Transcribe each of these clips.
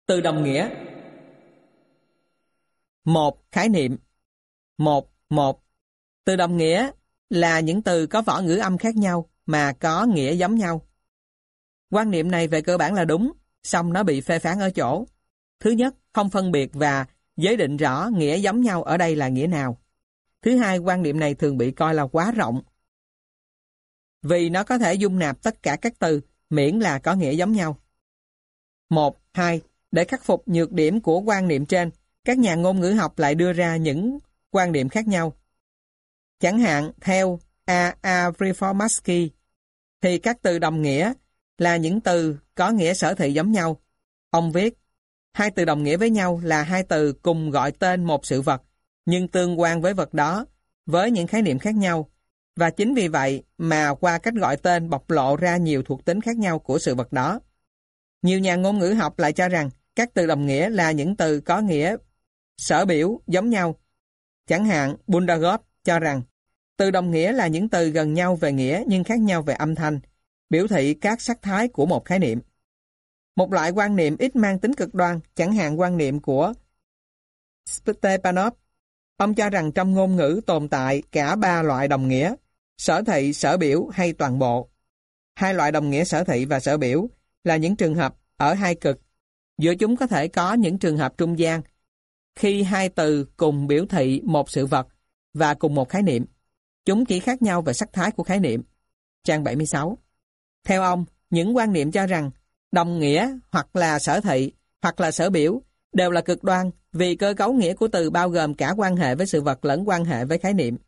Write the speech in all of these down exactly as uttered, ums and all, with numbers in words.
Từ đồng nghĩa. Một. Khái niệm. Một. Một. Từ đồng nghĩa là những từ có võ ngữ âm khác nhau mà có nghĩa giống nhau. Quan niệm này về cơ bản là đúng, song nó bị phê phán ở chỗ. Thứ nhất, không phân biệt và giới định rõ nghĩa giống nhau ở đây là nghĩa nào. Thứ hai, quan niệm này thường bị coi là quá rộng, vì nó có thể dung nạp tất cả các từ miễn là có nghĩa giống nhau. Một. Hai. Để khắc phục nhược điểm của quan niệm trên, các nhà ngôn ngữ học lại đưa ra những quan niệm khác nhau. Chẳng hạn, theo A. A. Reformatsky, thì các từ đồng nghĩa là những từ có nghĩa sở thị giống nhau. Ông viết, hai từ đồng nghĩa với nhau là hai từ cùng gọi tên một sự vật, nhưng tương quan với vật đó, với những khái niệm khác nhau. Và chính vì vậy mà qua cách gọi tên bộc lộ ra nhiều thuộc tính khác nhau của sự vật đó. Nhiều nhà ngôn ngữ học lại cho rằng các từ đồng nghĩa là những từ có nghĩa sở biểu giống nhau. Chẳng hạn, Bundagot cho rằng từ đồng nghĩa là những từ gần nhau về nghĩa nhưng khác nhau về âm thanh, biểu thị các sắc thái của một khái niệm. Một loại quan niệm ít mang tính cực đoan, chẳng hạn quan niệm của Stepanov. Ông cho rằng trong ngôn ngữ tồn tại cả ba loại đồng nghĩa, sở thị, sở biểu hay toàn bộ. Hai loại đồng nghĩa sở thị và sở biểu là những trường hợp ở hai cực. Giữa chúng có thể có những trường hợp trung gian, khi hai từ cùng biểu thị một sự vật và cùng một khái niệm. Chúng chỉ khác nhau về sắc thái của khái niệm. Trang bảy mươi sáu. Theo ông, những quan niệm cho rằng đồng nghĩa hoặc là sở thị hoặc là sở biểu đều là cực đoan vì cơ cấu nghĩa của từ bao gồm cả quan hệ với sự vật lẫn quan hệ với khái niệm.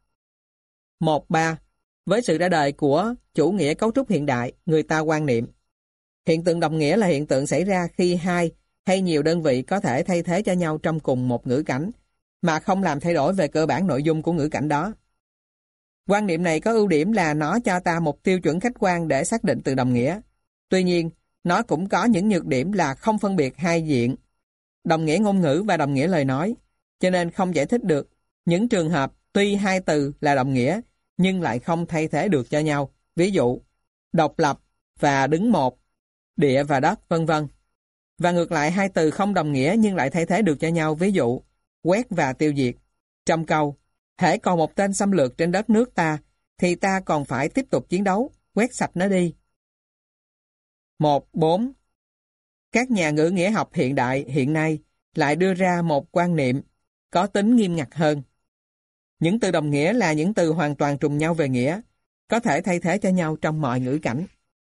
Một. Ba. Với sự ra đời của chủ nghĩa cấu trúc hiện đại, người ta quan niệm hiện tượng đồng nghĩa là hiện tượng xảy ra khi hai hay nhiều đơn vị có thể thay thế cho nhau trong cùng một ngữ cảnh, mà không làm thay đổi về cơ bản nội dung của ngữ cảnh đó. Quan niệm này có ưu điểm là nó cho ta một tiêu chuẩn khách quan để xác định từ đồng nghĩa. Tuy nhiên, nó cũng có những nhược điểm là không phân biệt hai diện, đồng nghĩa ngôn ngữ và đồng nghĩa lời nói, cho nên không giải thích được những trường hợp tuy hai từ là đồng nghĩa nhưng lại không thay thế được cho nhau. Ví dụ, độc lập và đứng một, địa và đất, vân vân. Và ngược lại, hai từ không đồng nghĩa nhưng lại thay thế được cho nhau. Ví dụ, quét và tiêu diệt. Trong câu, hễ còn một tên xâm lược trên đất nước ta, thì ta còn phải tiếp tục chiến đấu, quét sạch nó đi. Một. Bốn. Các nhà ngữ nghĩa học hiện đại hiện nay lại đưa ra một quan niệm có tính nghiêm ngặt hơn. Những từ đồng nghĩa là những từ hoàn toàn trùng nhau về nghĩa, có thể thay thế cho nhau trong mọi ngữ cảnh.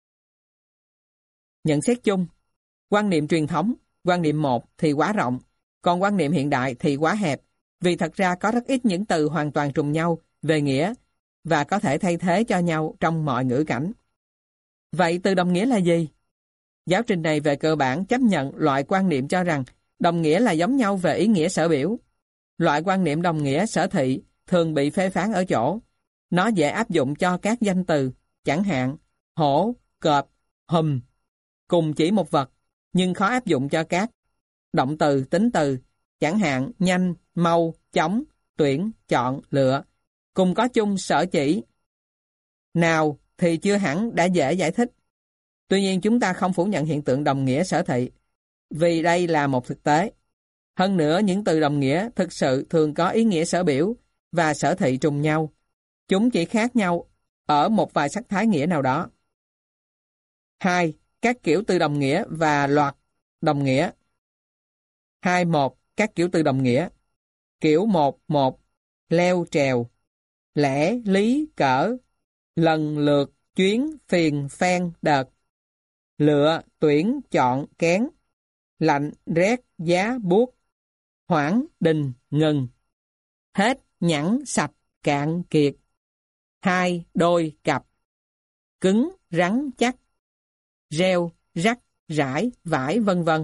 Nhận xét chung, quan niệm truyền thống, quan niệm một thì quá rộng, còn quan niệm hiện đại thì quá hẹp, vì thật ra có rất ít những từ hoàn toàn trùng nhau về nghĩa và có thể thay thế cho nhau trong mọi ngữ cảnh. Vậy từ đồng nghĩa là gì? Giáo trình này về cơ bản chấp nhận loại quan niệm cho rằng đồng nghĩa là giống nhau về ý nghĩa sở biểu. Loại quan niệm đồng nghĩa sở thị thường bị phê phán ở chỗ nó dễ áp dụng cho các danh từ, chẳng hạn hổ, cọp, hùm, cùng chỉ một vật, nhưng khó áp dụng cho các động từ, tính từ, chẳng hạn nhanh, mau, chóng, tuyển, chọn, lựa, cùng có chung sở chỉ nào thì chưa hẳn đã dễ giải thích. Tuy nhiên chúng ta không phủ nhận hiện tượng đồng nghĩa sở thị, vì đây là một thực tế. Hơn nữa, những từ đồng nghĩa thực sự thường có ý nghĩa sở biểu và sở thị trùng nhau. Chúng chỉ khác nhau ở một vài sắc thái nghĩa nào đó. Hai. Các kiểu từ đồng nghĩa và loạt đồng nghĩa. Hai. Một. Các kiểu từ đồng nghĩa. Kiểu một, một, leo, trèo, lẽ, lý, cỡ, lần, lượt, chuyến, phiền, phen, đợt, lựa, tuyển, chọn, kén, lạnh, rét, giá, buốt, hoãn, đình, ngừng, hết, nhẵn, sạch, cạn, kiệt, hai, đôi, cặp, cứng, rắn, chắc, reo, rắc, rải, vải, vân vân.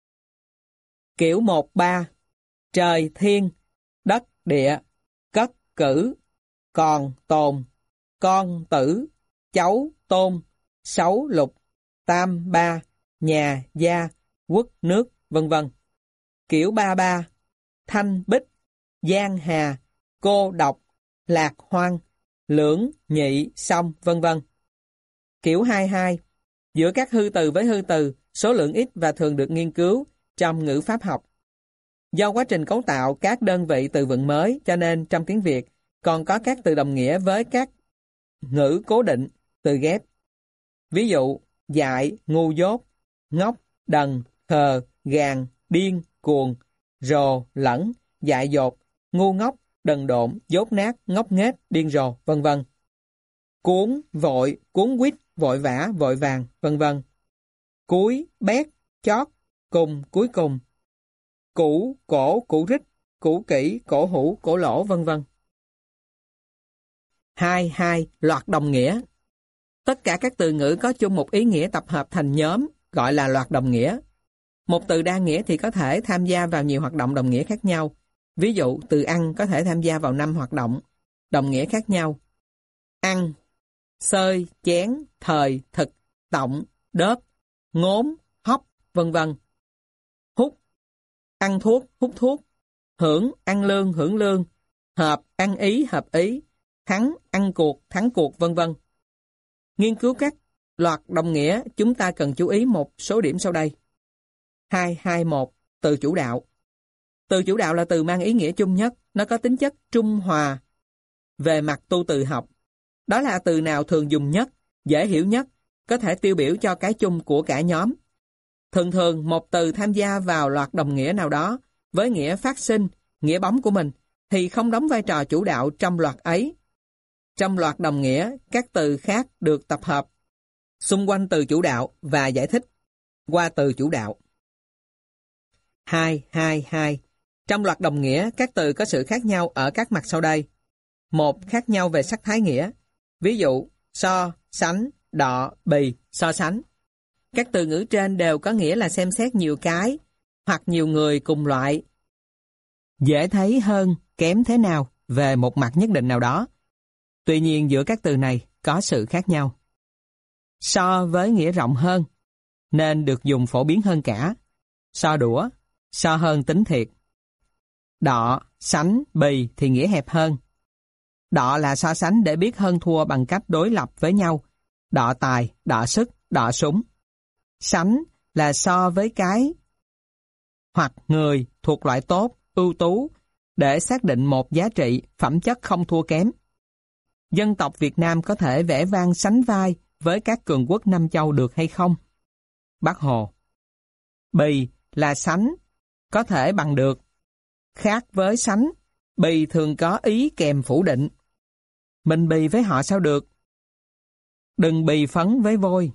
Kiểu một, ba, trời, thiên, đất, địa, cất, cử, còn, tồn, con, tử, cháu, tôn, sáu, lục, tam, ba, nhà, gia, quốc, nước, vân vân. Kiểu ba ba, thanh, bích, giang, hà, cô, độc, lạc, hoang, lưỡng, nhị, song, vân vân. Kiểu hai hai, giữa các hư từ với hư từ, số lượng ít và thường được nghiên cứu trong ngữ pháp học. Do quá trình cấu tạo các đơn vị từ vựng mới, cho nên trong tiếng Việt còn có các từ đồng nghĩa với các ngữ cố định, từ ghép. Ví dụ, dại, ngu dốt, ngốc, đần, khờ, gàn, điên, cuồng, rồ, lẫn, dại dột, ngu ngốc, đần độn, dốt nát, ngốc nghếch, điên rồ, vân vân. Cuốn, vội, cuốn quýt, vội vã, vội vàng, vân vân. Cuối, bét, chót, cùng, cuối cùng. Cũ, cổ, cũ rích, cũ kỹ, cổ hủ, cổ lỗ, vân vân. Hai, hai, loạt đồng nghĩa. Tất cả các từ ngữ có chung một ý nghĩa tập hợp thành nhóm, gọi là loạt đồng nghĩa. Một từ đa nghĩa thì có thể tham gia vào nhiều hoạt động đồng nghĩa khác nhau. Ví dụ, từ ăn có thể tham gia vào năm hoạt động đồng nghĩa khác nhau. Ăn, xơi, chén, thời, thực, tổng, đớp, ngốn, hóc, vân vân. Hút, ăn thuốc, hút thuốc. Hưởng, ăn lương, hưởng lương. Hợp, ăn ý, hợp ý. Thắng, ăn cuộc, thắng cuộc, vân vân. Nghiên cứu các loạt đồng nghĩa, chúng ta cần chú ý một số điểm sau đây. hai hai một. Từ chủ đạo. Từ chủ đạo là từ mang ý nghĩa chung nhất, nó có tính chất trung hòa về mặt tu từ học. Đó là từ nào thường dùng nhất, dễ hiểu nhất, có thể tiêu biểu cho cái chung của cả nhóm. Thường thường, một từ tham gia vào loạt đồng nghĩa nào đó, với nghĩa phát sinh, nghĩa bóng của mình, thì không đóng vai trò chủ đạo trong loạt ấy. Trong loạt đồng nghĩa, các từ khác được tập hợp xung quanh từ chủ đạo và giải thích qua từ chủ đạo. hai hai hai. Trong loạt đồng nghĩa, các từ có sự khác nhau ở các mặt sau đây. Một, khác nhau về sắc thái nghĩa. Ví dụ, so, sánh, đọ, bì, so sánh. Các từ ngữ trên đều có nghĩa là xem xét nhiều cái, hoặc nhiều người cùng loại. Dễ thấy hơn, kém thế nào về một mặt nhất định nào đó. Tuy nhiên giữa các từ này có sự khác nhau. So với nghĩa rộng hơn, nên được dùng phổ biến hơn cả. So đũa, so hơn tính thiệt. Đọ, sánh, bì thì nghĩa hẹp hơn. Đọ là so sánh để biết hơn thua bằng cách đối lập với nhau. Đọ tài, đọ sức, đọ súng. Sánh là so với cái hoặc người thuộc loại tốt, ưu tú, để xác định một giá trị, phẩm chất không thua kém. Dân tộc Việt Nam có thể vẽ vang sánh vai với các cường quốc Nam Châu được hay không? Bác Hồ. Bì là sánh, có thể bằng được. Khác với sánh, bì thường có ý kèm phủ định. Mình bì với họ sao được? Đừng bì phấn với vôi.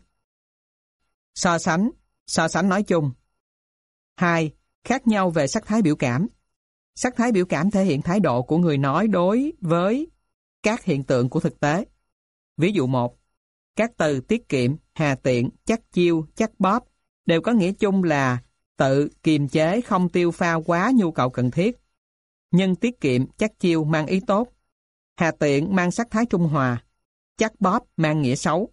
So sánh, so sánh nói chung. Hai, khác nhau về sắc thái biểu cảm. Sắc thái biểu cảm thể hiện thái độ của người nói đối với các hiện tượng của thực tế. Ví dụ một, các từ tiết kiệm, hà tiện, chắc chiêu, chắc bóp đều có nghĩa chung là tự kiềm chế không tiêu pha quá nhu cầu cần thiết. Nhưng tiết kiệm, chắc chiêu mang ý tốt. Hà tiện mang sắc thái trung hòa. Chắc bóp mang nghĩa xấu.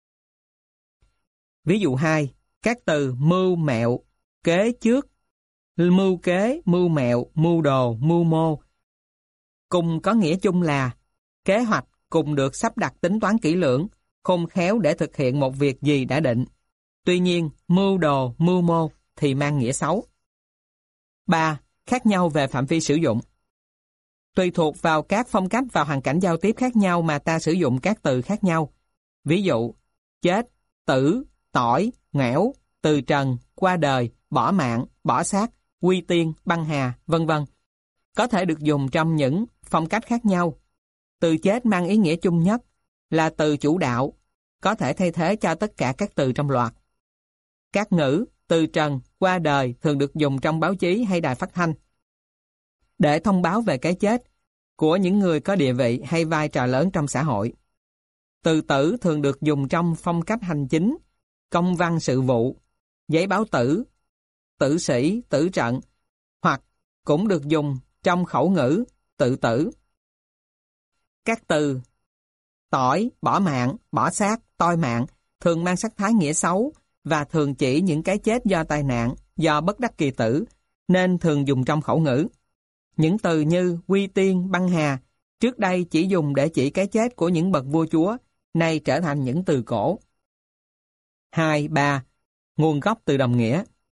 Ví dụ hai, các từ mưu mẹo, kế trước, mưu kế, mưu mẹo, mưu đồ, mưu mô cùng có nghĩa chung là kế hoạch cùng được sắp đặt tính toán kỹ lưỡng, khôn khéo để thực hiện một việc gì đã định. Tuy nhiên, mưu đồ, mưu mô thì mang nghĩa xấu. ba. Khác nhau về phạm vi sử dụng. Tùy thuộc vào các phong cách và hoàn cảnh giao tiếp khác nhau mà ta sử dụng các từ khác nhau. Ví dụ, chết, tử, tỏi, nghẽo, từ trần, qua đời, bỏ mạng, bỏ xác, quy tiên, băng hà, vân vân có thể được dùng trong những phong cách khác nhau. Từ chết mang ý nghĩa chung nhất, là từ chủ đạo, có thể thay thế cho tất cả các từ trong loạt. Các ngữ, từ trần, qua đời thường được dùng trong báo chí hay đài phát thanh để thông báo về cái chết của những người có địa vị hay vai trò lớn trong xã hội. Từ tử thường được dùng trong phong cách hành chính, công văn sự vụ, giấy báo tử, tử sĩ, tử trận, hoặc cũng được dùng trong khẩu ngữ, tự tử. Các từ tỏi, bỏ mạng, bỏ xác, toi mạng thường mang sắc thái nghĩa xấu và thường chỉ những cái chết do tai nạn, do bất đắc kỳ tử, nên thường dùng trong khẩu ngữ. Những từ như quy tiên, băng hà trước đây chỉ dùng để chỉ cái chết của những bậc vua chúa, nay trở thành những từ cổ. hai, ba. Nguồn gốc từ đồng nghĩa.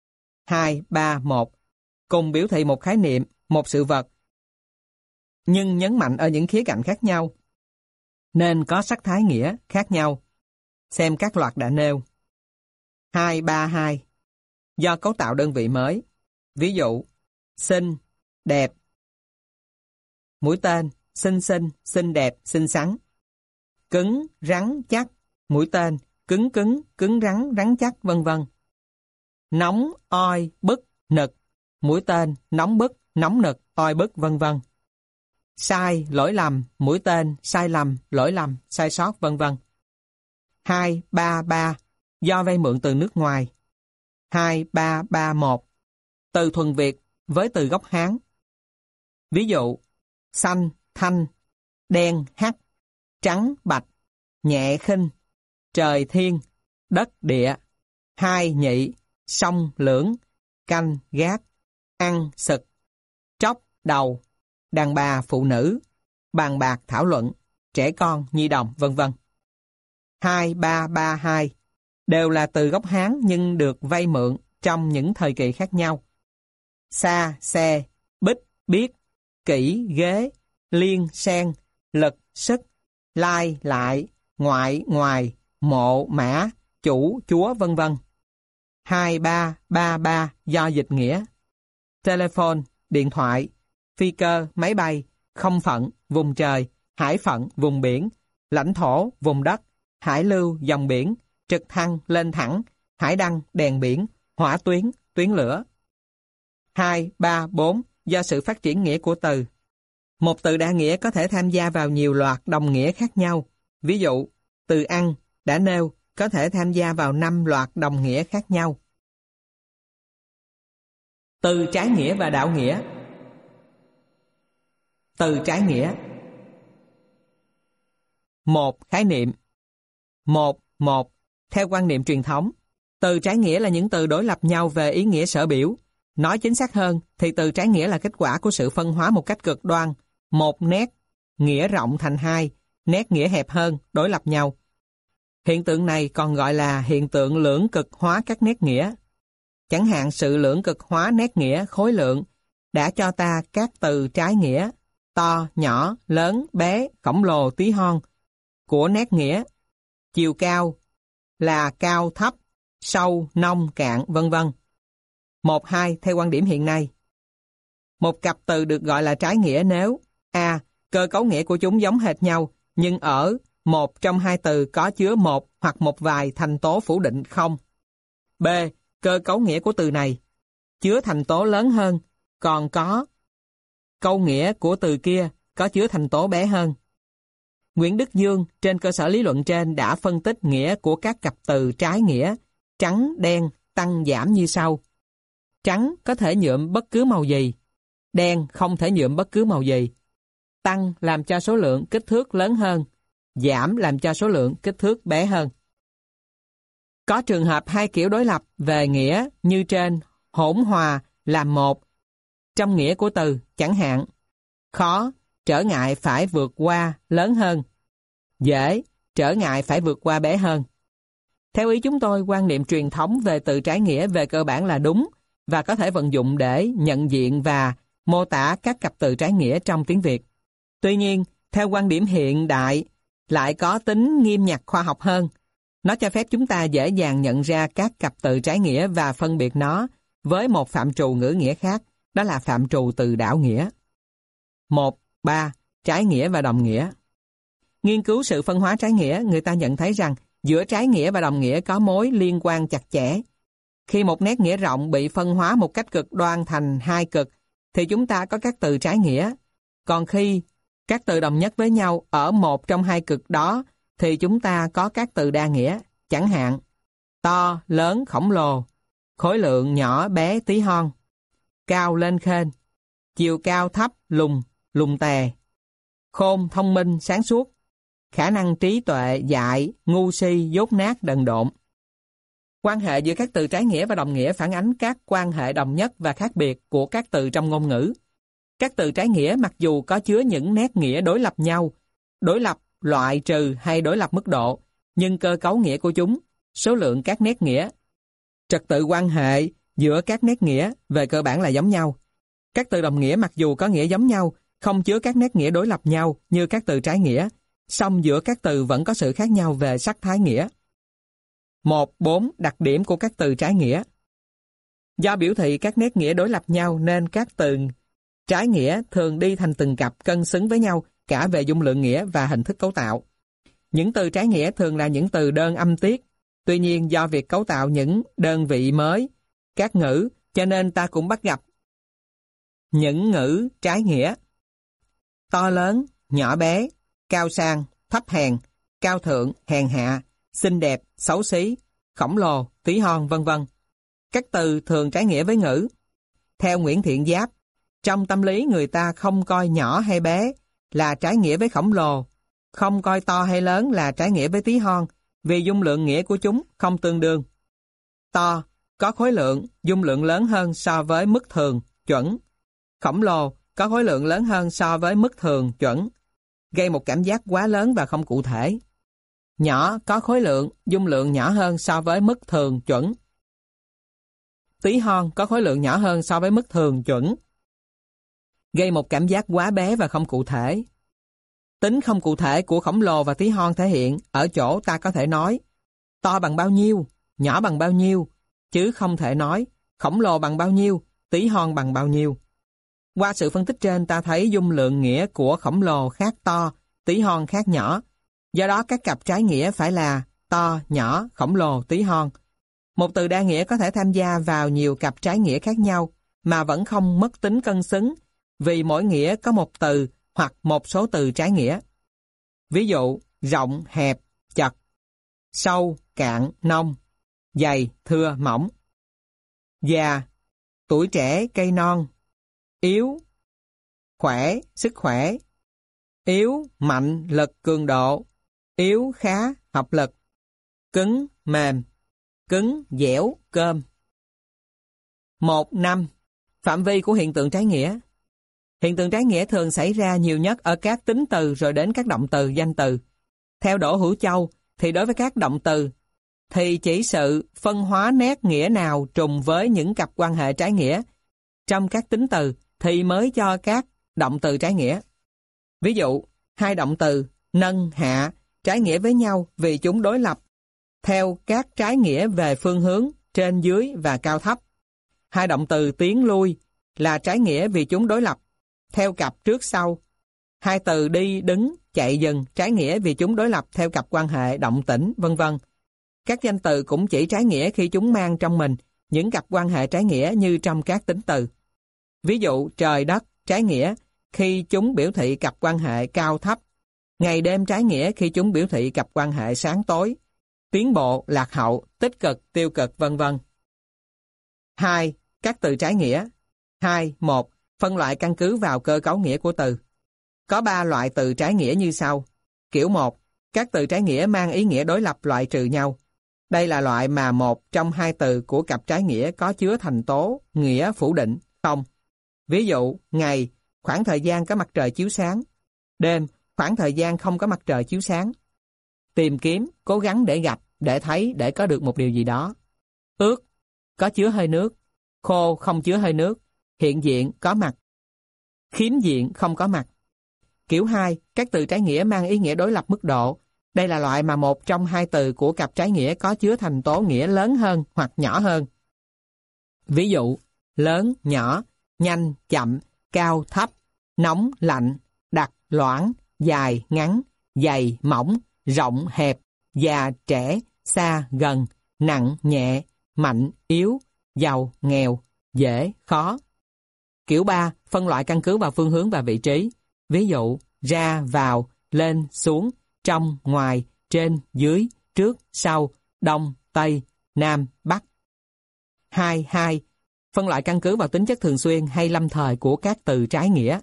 hai, ba, một, cùng biểu thị một khái niệm, một sự vật, nhưng nhấn mạnh ở những khía cạnh khác nhau, nên có sắc thái nghĩa khác nhau. Xem các loạt đã nêu. hai, ba, hai, do cấu tạo đơn vị mới. Ví dụ, xinh, đẹp. Mũi tên, xinh xinh, xinh đẹp, xinh xắn. Cứng, rắn, chắc. Mũi tên, cứng cứng, cứng rắn, rắn chắc, vân vân. Nóng, oi, bức, nực. Mũi tên, nóng bức, nóng nực, oi bức, vân vân. Sai, lỗi lầm, mũi tên, sai lầm, lỗi lầm, sai sót, vân vân. hai, ba, ba, do vay mượn từ nước ngoài. hai, ba, ba, một, từ thuần Việt với từ gốc Hán. Ví dụ, xanh, thanh, đen, hắc, trắng, bạch, nhẹ, khinh, trời, thiên, đất, địa, hai, nhị, song, lưỡng, canh, gác, ăn, sực, tróc, đầu, đàn bà, phụ nữ, bàn bạc, thảo luận, trẻ con, nhi đồng, vân vân. hai, ba, ba, hai đều là từ gốc Hán nhưng được vay mượn trong những thời kỳ khác nhau. Xa, xe, bích, biết, kỹ, ghế, liên, sen, lực, sức, lai, lại, ngoại, ngoài, mộ, mã, chủ, chúa, vân vân. hai, ba, ba, ba do dịch nghĩa. Telephone, điện thoại, phi cơ, máy bay, không phận, vùng trời, hải phận, vùng biển, lãnh thổ, vùng đất, hải lưu, dòng biển, trực thăng, lên thẳng, hải đăng, đèn biển, hỏa tuyến, tuyến lửa. hai, ba, bốn do sự phát triển nghĩa của từ. Một từ đa nghĩa có thể tham gia vào nhiều loạt đồng nghĩa khác nhau. Ví dụ, từ ăn, đã nêu, có thể tham gia vào năm loạt đồng nghĩa khác nhau. Từ trái nghĩa và đạo nghĩa. Từ trái nghĩa. Một, khái niệm. Một, một, theo quan niệm truyền thống, từ trái nghĩa là những từ đối lập nhau về ý nghĩa sở biểu. Nói chính xác hơn, thì từ trái nghĩa là kết quả của sự phân hóa một cách cực đoan. Một nét, nghĩa rộng thành hai, nét nghĩa hẹp hơn, đối lập nhau. Hiện tượng này còn gọi là hiện tượng lưỡng cực hóa các nét nghĩa. Chẳng hạn sự lưỡng cực hóa nét nghĩa khối lượng đã cho ta các từ trái nghĩa, to, nhỏ, lớn, bé, khổng lồ, tí hon, của nét nghĩa, chiều cao là cao, thấp, sâu, nông, cạn, vân vân. Một, hai theo quan điểm hiện nay. Một cặp từ được gọi là trái nghĩa nếu A. Cơ cấu nghĩa của chúng giống hệt nhau, nhưng ở một trong hai từ có chứa một hoặc một vài thành tố phủ định không. B. Cơ cấu nghĩa của từ này chứa thành tố lớn hơn, còn có câu nghĩa của từ kia có chứa thành tố bé hơn. Nguyễn Đức Dương trên cơ sở lý luận trên đã phân tích nghĩa của các cặp từ trái nghĩa trắng, đen, tăng, giảm như sau. Trắng có thể nhuộm bất cứ màu gì, đen không thể nhuộm bất cứ màu gì. Tăng làm cho số lượng kích thước lớn hơn, giảm làm cho số lượng kích thước bé hơn. Có trường hợp hai kiểu đối lập về nghĩa như trên hỗn hòa làm một. Trong nghĩa của từ, chẳng hạn, khó, trở ngại phải vượt qua lớn hơn, dễ, trở ngại phải vượt qua bé hơn. Theo ý chúng tôi, quan niệm truyền thống về từ trái nghĩa về cơ bản là đúng và có thể vận dụng để nhận diện và mô tả các cặp từ trái nghĩa trong tiếng Việt. Tuy nhiên, theo quan điểm hiện đại, lại có tính nghiêm nhặt khoa học hơn. Nó cho phép chúng ta dễ dàng nhận ra các cặp từ trái nghĩa và phân biệt nó với một phạm trù ngữ nghĩa khác, đó là phạm trù từ đảo nghĩa. Một, ba. Trái nghĩa và đồng nghĩa. Nghiên cứu sự phân hóa trái nghĩa, người ta nhận thấy rằng giữa trái nghĩa và đồng nghĩa có mối liên quan chặt chẽ. Khi một nét nghĩa rộng bị phân hóa một cách cực đoan thành hai cực, thì chúng ta có các từ trái nghĩa. Còn khi các từ đồng nhất với nhau ở một trong hai cực đó, thì chúng ta có các từ đa nghĩa, chẳng hạn to, lớn, khổng lồ, khối lượng, nhỏ, bé, tí hon, cao, lên, khênh, chiều cao, thấp, lùn, lùn tè, khôn, thông minh, sáng suốt, khả năng trí tuệ, dại, ngu si, dốt nát, đần độn. Quan hệ giữa các từ trái nghĩa và đồng nghĩa phản ánh các quan hệ đồng nhất và khác biệt của các từ trong ngôn ngữ. Các từ trái nghĩa mặc dù có chứa những nét nghĩa đối lập nhau, đối lập, loại trừ hay đối lập mức độ, nhưng cơ cấu nghĩa của chúng, số lượng các nét nghĩa, trật tự quan hệ giữa các nét nghĩa về cơ bản là giống nhau. Các từ đồng nghĩa mặc dù có nghĩa giống nhau, không chứa các nét nghĩa đối lập nhau như các từ trái nghĩa, song giữa các từ vẫn có sự khác nhau về sắc thái nghĩa. một. bốn. Đặc điểm của các từ trái nghĩa. Do biểu thị các nét nghĩa đối lập nhau nên các từ trái nghĩa thường đi thành từng cặp cân xứng với nhau cả về dung lượng nghĩa và hình thức cấu tạo. Những từ trái nghĩa thường là những từ đơn âm tiết. Tuy nhiên do việc cấu tạo những đơn vị mới, các ngữ, cho nên ta cũng bắt gặp những ngữ trái nghĩa. To lớn, nhỏ bé, cao sang, thấp hèn, cao thượng, hèn hạ, xinh đẹp, xấu xí, khổng lồ, tí hon, vân vân. Các từ thường trái nghĩa với ngữ. Theo Nguyễn Thiện Giáp, trong tâm lý người ta không coi nhỏ hay bé là trái nghĩa với khổng lồ, không coi to hay lớn là trái nghĩa với tí hon, vì dung lượng nghĩa của chúng không tương đương. To, có khối lượng, dung lượng lớn hơn so với mức thường, chuẩn. Khổng lồ, có khối lượng lớn hơn so với mức thường, chuẩn. Gây một cảm giác quá lớn và không cụ thể. Nhỏ, có khối lượng, dung lượng nhỏ hơn so với mức thường, chuẩn. Tí hon, có khối lượng nhỏ hơn so với mức thường, chuẩn. Gây một cảm giác quá bé và không cụ thể. Tính không cụ thể của khổng lồ và tí hon thể hiện ở chỗ ta có thể nói to bằng bao nhiêu, nhỏ bằng bao nhiêu, chứ không thể nói khổng lồ bằng bao nhiêu, tí hon bằng bao nhiêu. Qua sự phân tích trên ta thấy dung lượng nghĩa của khổng lồ khác to, tí hon khác nhỏ. Do đó các cặp trái nghĩa phải là to, nhỏ, khổng lồ, tí hon. Một từ đa nghĩa có thể tham gia vào nhiều cặp trái nghĩa khác nhau mà vẫn không mất tính cân xứng vì mỗi nghĩa có một từ hoặc một số từ trái nghĩa. Ví dụ, rộng, hẹp, chật, sâu, cạn, nông, dày, thưa, mỏng. Già, tuổi trẻ, cây non. Yếu, khỏe, sức khỏe. Yếu, mạnh, lực, cường độ. Yếu, khá, học lực. Cứng, mềm. Cứng, dẻo, cơm. một. năm. Phạm vi của hiện tượng trái nghĩa. Hiện tượng trái nghĩa thường xảy ra nhiều nhất ở các tính từ rồi đến các động từ, danh từ. Theo Đỗ Hữu Châu, thì đối với các động từ, thì chỉ sự phân hóa nét nghĩa nào trùng với những cặp quan hệ trái nghĩa trong các tính từ thì mới cho các động từ trái nghĩa. Ví dụ, hai động từ nâng, hạ trái nghĩa với nhau vì chúng đối lập theo các trái nghĩa về phương hướng, trên, dưới và cao thấp. Hai động từ tiến, lui là trái nghĩa vì chúng đối lập theo cặp trước sau. Hai từ đi, đứng, chạy, dừng trái nghĩa vì chúng đối lập theo cặp quan hệ động tĩnh, vân vân. Các danh từ cũng chỉ trái nghĩa khi chúng mang trong mình những cặp quan hệ trái nghĩa như trong các tính từ. Ví dụ trời đất trái nghĩa khi chúng biểu thị cặp quan hệ cao thấp, ngày đêm trái nghĩa khi chúng biểu thị cặp quan hệ sáng tối, tiến bộ, lạc hậu, tích cực, tiêu cực, vân vân. hai. Các từ trái nghĩa. hai. một. Phân loại căn cứ vào cơ cấu nghĩa của từ. Có ba loại từ trái nghĩa như sau. Kiểu một. Các từ trái nghĩa mang ý nghĩa đối lập loại trừ nhau. Đây là loại mà một trong hai từ của cặp trái nghĩa có chứa thành tố, nghĩa phủ định, không. Ví dụ, ngày, khoảng thời gian có mặt trời chiếu sáng. Đêm, khoảng thời gian không có mặt trời chiếu sáng. Tìm kiếm, cố gắng để gặp, để thấy, để có được một điều gì đó. Ướt, có chứa hơi nước. Khô, không chứa hơi nước. Hiện diện, có mặt. Khiếm diện, không có mặt. Kiểu hai, các từ trái nghĩa mang ý nghĩa đối lập mức độ. Đây là loại mà một trong hai từ của cặp trái nghĩa có chứa thành tố nghĩa lớn hơn hoặc nhỏ hơn. Ví dụ, lớn, nhỏ, nhanh, chậm, cao, thấp, nóng, lạnh, đặc, loãng, dài, ngắn, dày, mỏng, rộng, hẹp, già, trẻ, xa, gần, nặng, nhẹ, mạnh, yếu, giàu, nghèo, dễ, khó. Kiểu ba, phân loại căn cứ vào phương hướng và vị trí. Ví dụ, ra, vào, lên, xuống, trong, ngoài, trên, dưới, trước, sau, đông, tây, nam, bắc. hai. hai. Phân loại căn cứ vào tính chất thường xuyên hay lâm thời của các từ trái nghĩa.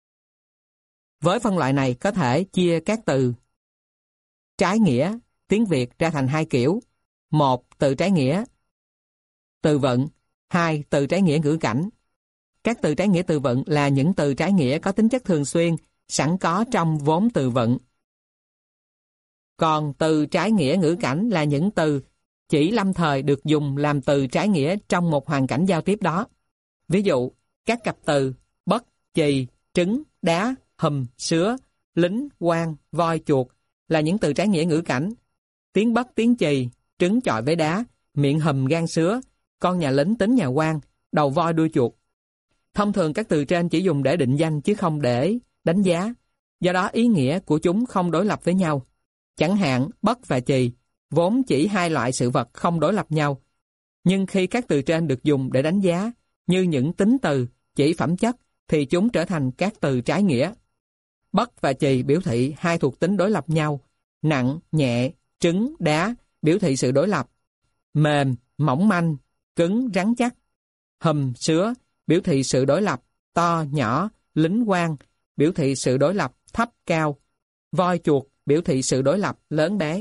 Với phân loại này có thể chia các từ trái nghĩa tiếng Việt ra thành hai kiểu. Một, từ trái nghĩa từ vựng. Hai, từ trái nghĩa ngữ cảnh. Các từ trái nghĩa từ vựng là những từ trái nghĩa có tính chất thường xuyên, sẵn có trong vốn từ vựng. Còn từ trái nghĩa ngữ cảnh là những từ chỉ lâm thời được dùng làm từ trái nghĩa trong một hoàn cảnh giao tiếp đó. Ví dụ, các cặp từ bất, chì, trứng, đá, hùm, sứa, lính, quan, voi, chuột là những từ trái nghĩa ngữ cảnh. Tiếng bất, tiếng chì, trứng chọi với đá, miệng hùm gan sứa, con nhà lính tính nhà quan, đầu voi đuôi chuột. Thông thường các từ trên chỉ dùng để định danh chứ không để đánh giá. Do đó ý nghĩa của chúng không đối lập với nhau. Chẳng hạn bất và chì vốn chỉ hai loại sự vật không đối lập nhau. Nhưng khi các từ trên được dùng để đánh giá, như những tính từ, chỉ phẩm chất, thì chúng trở thành các từ trái nghĩa. Bất và chì biểu thị hai thuộc tính đối lập nhau. Nặng, nhẹ, trứng, đá biểu thị sự đối lập. Mềm, mỏng manh, cứng, rắn chắc. Hùm, sứa biểu thị sự đối lập. To, nhỏ, lính, quan biểu thị sự đối lập. Thấp, cao. Voi, chuột biểu thị sự đối lập. Lớn, bé.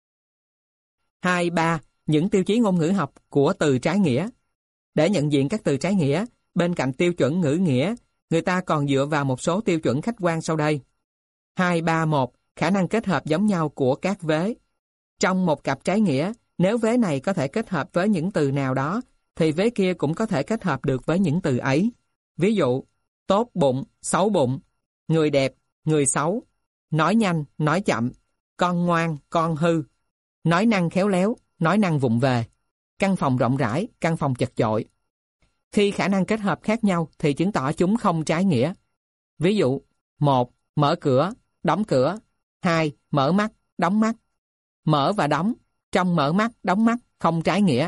hai, ba. Những tiêu chí ngôn ngữ học của từ trái nghĩa. Để nhận diện các từ trái nghĩa, bên cạnh tiêu chuẩn ngữ nghĩa, người ta còn dựa vào một số tiêu chuẩn khách quan sau đây. hai, ba, một. Khả năng kết hợp giống nhau của các vế. Trong một cặp trái nghĩa, nếu vế này có thể kết hợp với những từ nào đó, thì vế kia cũng có thể kết hợp được với những từ ấy. Ví dụ, tốt bụng, xấu bụng, người đẹp, người xấu, nói nhanh, nói chậm, con ngoan, con hư, nói năng khéo léo, nói năng vụng về, căn phòng rộng rãi, căn phòng chật chội. Khi khả năng kết hợp khác nhau thì chứng tỏ chúng không trái nghĩa. Ví dụ, một. Mở cửa, đóng cửa. hai. Mở mắt, đóng mắt. Mở và đóng, trong mở mắt, đóng mắt, không trái nghĩa.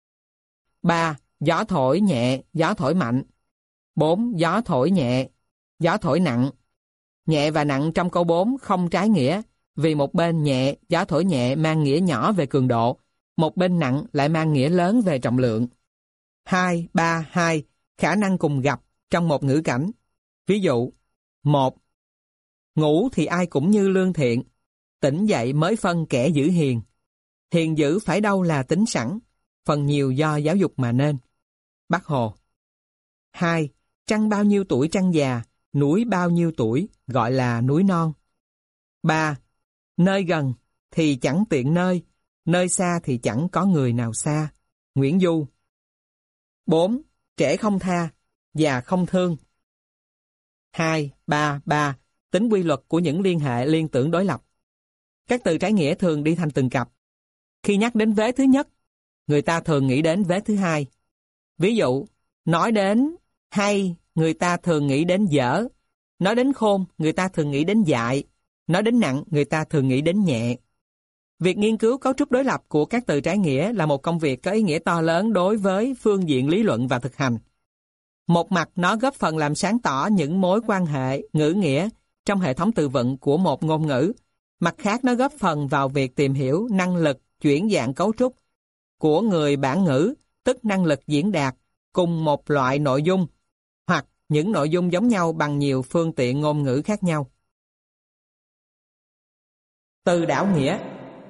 ba. Gió thổi nhẹ, gió thổi mạnh. bốn. Gió thổi nhẹ, gió thổi nặng. Nhẹ và nặng trong câu bốn không trái nghĩa, vì một bên nhẹ, gió thổi nhẹ mang nghĩa nhỏ về cường độ, một bên nặng lại mang nghĩa lớn về trọng lượng. hai, ba, hai. Khả năng cùng gặp trong một ngữ cảnh. Ví dụ, một. Ngủ thì ai cũng như lương thiện, tỉnh dậy mới phân kẻ dữ hiền. Hiền dữ phải đâu là tính sẵn, phần nhiều do giáo dục mà nên. Bác Hồ. hai. Trăng bao nhiêu tuổi trăng già, núi bao nhiêu tuổi gọi là núi non. ba. Nơi gần thì chẳng tiện nơi, nơi xa thì chẳng có người nào xa. Nguyễn Du. bốn. Trẻ không tha, già không thương. hai, ba, ba. Tính quy luật của những liên hệ liên tưởng đối lập. Các từ trái nghĩa thường đi thành từng cặp. Khi nhắc đến vế thứ nhất, người ta thường nghĩ đến vế thứ hai. Ví dụ, nói đến hay, người ta thường nghĩ đến dở. Nói đến khôn, người ta thường nghĩ đến dại. Nói đến nặng, người ta thường nghĩ đến nhẹ. Việc nghiên cứu cấu trúc đối lập của các từ trái nghĩa là một công việc có ý nghĩa to lớn đối với phương diện lý luận và thực hành. Một mặt nó góp phần làm sáng tỏ những mối quan hệ, ngữ nghĩa trong hệ thống từ vựng của một ngôn ngữ. Mặt khác nó góp phần vào việc tìm hiểu năng lực chuyển dạng cấu trúc của người bản ngữ, tức năng lực diễn đạt cùng một loại nội dung, hoặc những nội dung giống nhau bằng nhiều phương tiện ngôn ngữ khác nhau. Từ đảo nghĩa.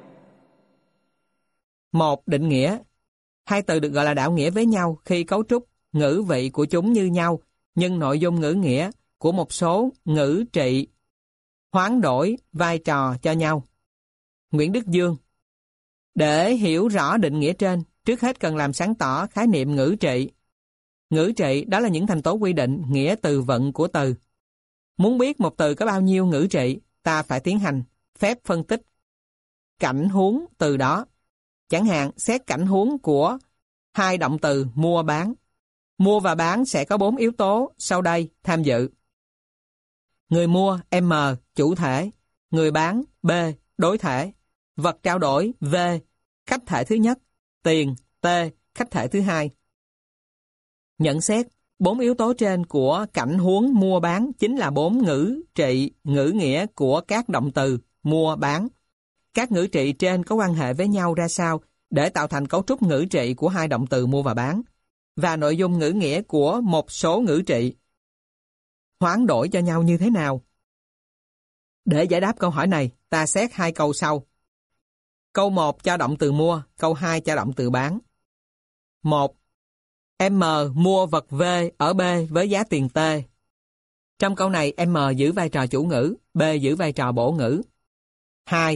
Một. Định nghĩa. Hai từ được gọi là đảo nghĩa với nhau khi cấu trúc, ngữ vị của chúng như nhau, nhưng nội dung ngữ nghĩa của một số ngữ trị hoán đổi vai trò cho nhau. Nguyễn Đức Dương. Để hiểu rõ định nghĩa trên, trước hết cần làm sáng tỏ khái niệm ngữ trị. Ngữ trị đó là những thành tố quy định nghĩa từ vựng của từ. Muốn biết một từ có bao nhiêu ngữ trị, ta phải tiến hành phép phân tích cảnh huống từ đó. Chẳng hạn, xét cảnh huống của hai động từ mua bán. Mua và bán sẽ có bốn yếu tố sau đây tham dự. Người mua M, chủ thể. Người bán B, đối thể. Vật trao đổi V, khách thể thứ nhất. Tiền T, khách thể thứ hai. Nhận xét, bốn yếu tố trên của cảnh huống mua bán chính là bốn ngữ trị, ngữ nghĩa của các động từ mua bán. Các ngữ trị trên có quan hệ với nhau ra sao để tạo thành cấu trúc ngữ trị của hai động từ mua và bán, và nội dung ngữ nghĩa của một số ngữ trị hoán đổi cho nhau như thế nào. Để giải đáp câu hỏi này, ta xét hai câu sau. Câu một cho động từ mua, câu hai cho động từ bán. một. M mua vật V ở B với giá tiền T. Trong câu này M giữ vai trò chủ ngữ, B giữ vai trò bổ ngữ. hai.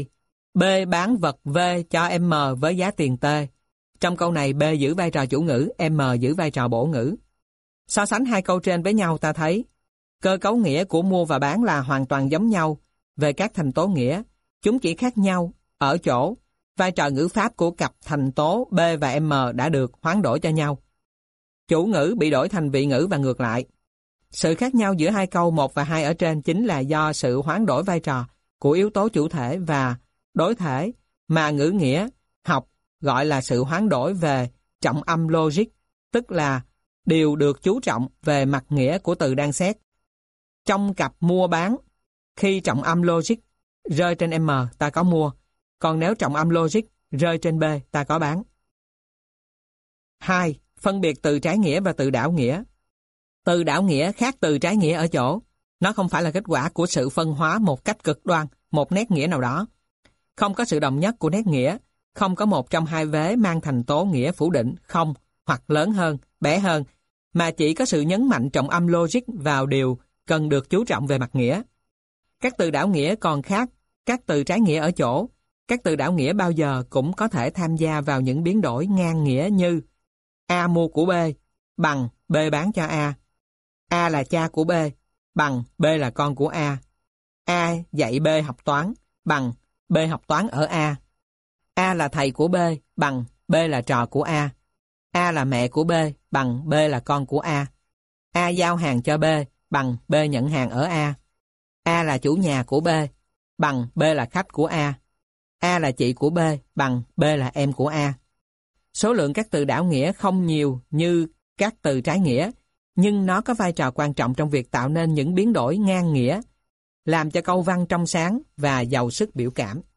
B bán vật V cho M với giá tiền T. Trong câu này B giữ vai trò chủ ngữ, M giữ vai trò bổ ngữ. So sánh hai câu trên với nhau ta thấy cơ cấu nghĩa của mua và bán là hoàn toàn giống nhau về các thành tố nghĩa. Chúng chỉ khác nhau ở chỗ vai trò ngữ pháp của cặp thành tố B và M đã được hoán đổi cho nhau. Chủ ngữ bị đổi thành vị ngữ và ngược lại. Sự khác nhau giữa hai câu một và hai ở trên chính là do sự hoán đổi vai trò của yếu tố chủ thể và đối thể mà ngữ nghĩa học gọi là sự hoán đổi về trọng âm logic, tức là điều được chú trọng về mặt nghĩa của từ đang xét. Trong cặp mua bán, khi trọng âm logic rơi trên M ta có mua, còn nếu trọng âm logic rơi trên B ta có bán. hai. Phân biệt từ trái nghĩa và từ đảo nghĩa. Từ đảo nghĩa khác từ trái nghĩa ở chỗ nó không phải là kết quả của sự phân hóa một cách cực đoan một nét nghĩa nào đó. Không có sự đồng nhất của nét nghĩa, không có một trong hai vế mang thành tố nghĩa phủ định không hoặc lớn hơn, bé hơn, mà chỉ có sự nhấn mạnh trọng âm logic vào điều cần được chú trọng về mặt nghĩa. Các từ đảo nghĩa còn khác các từ trái nghĩa ở chỗ các từ đảo nghĩa bao giờ cũng có thể tham gia vào những biến đổi ngang nghĩa như A mua của B bằng B bán cho A. A là cha của B bằng B là con của A. A dạy B học toán bằng B học toán ở A. A là thầy của B bằng B là trò của A. A là mẹ của B bằng B là con của A. A giao hàng cho B bằng B nhận hàng ở A. A là chủ nhà của B bằng B là khách của A. A là chị của B bằng B là em của A. Số lượng các từ đảo nghĩa không nhiều như các từ trái nghĩa, nhưng nó có vai trò quan trọng trong việc tạo nên những biến đổi ngang nghĩa, làm cho câu văn trong sáng và giàu sức biểu cảm.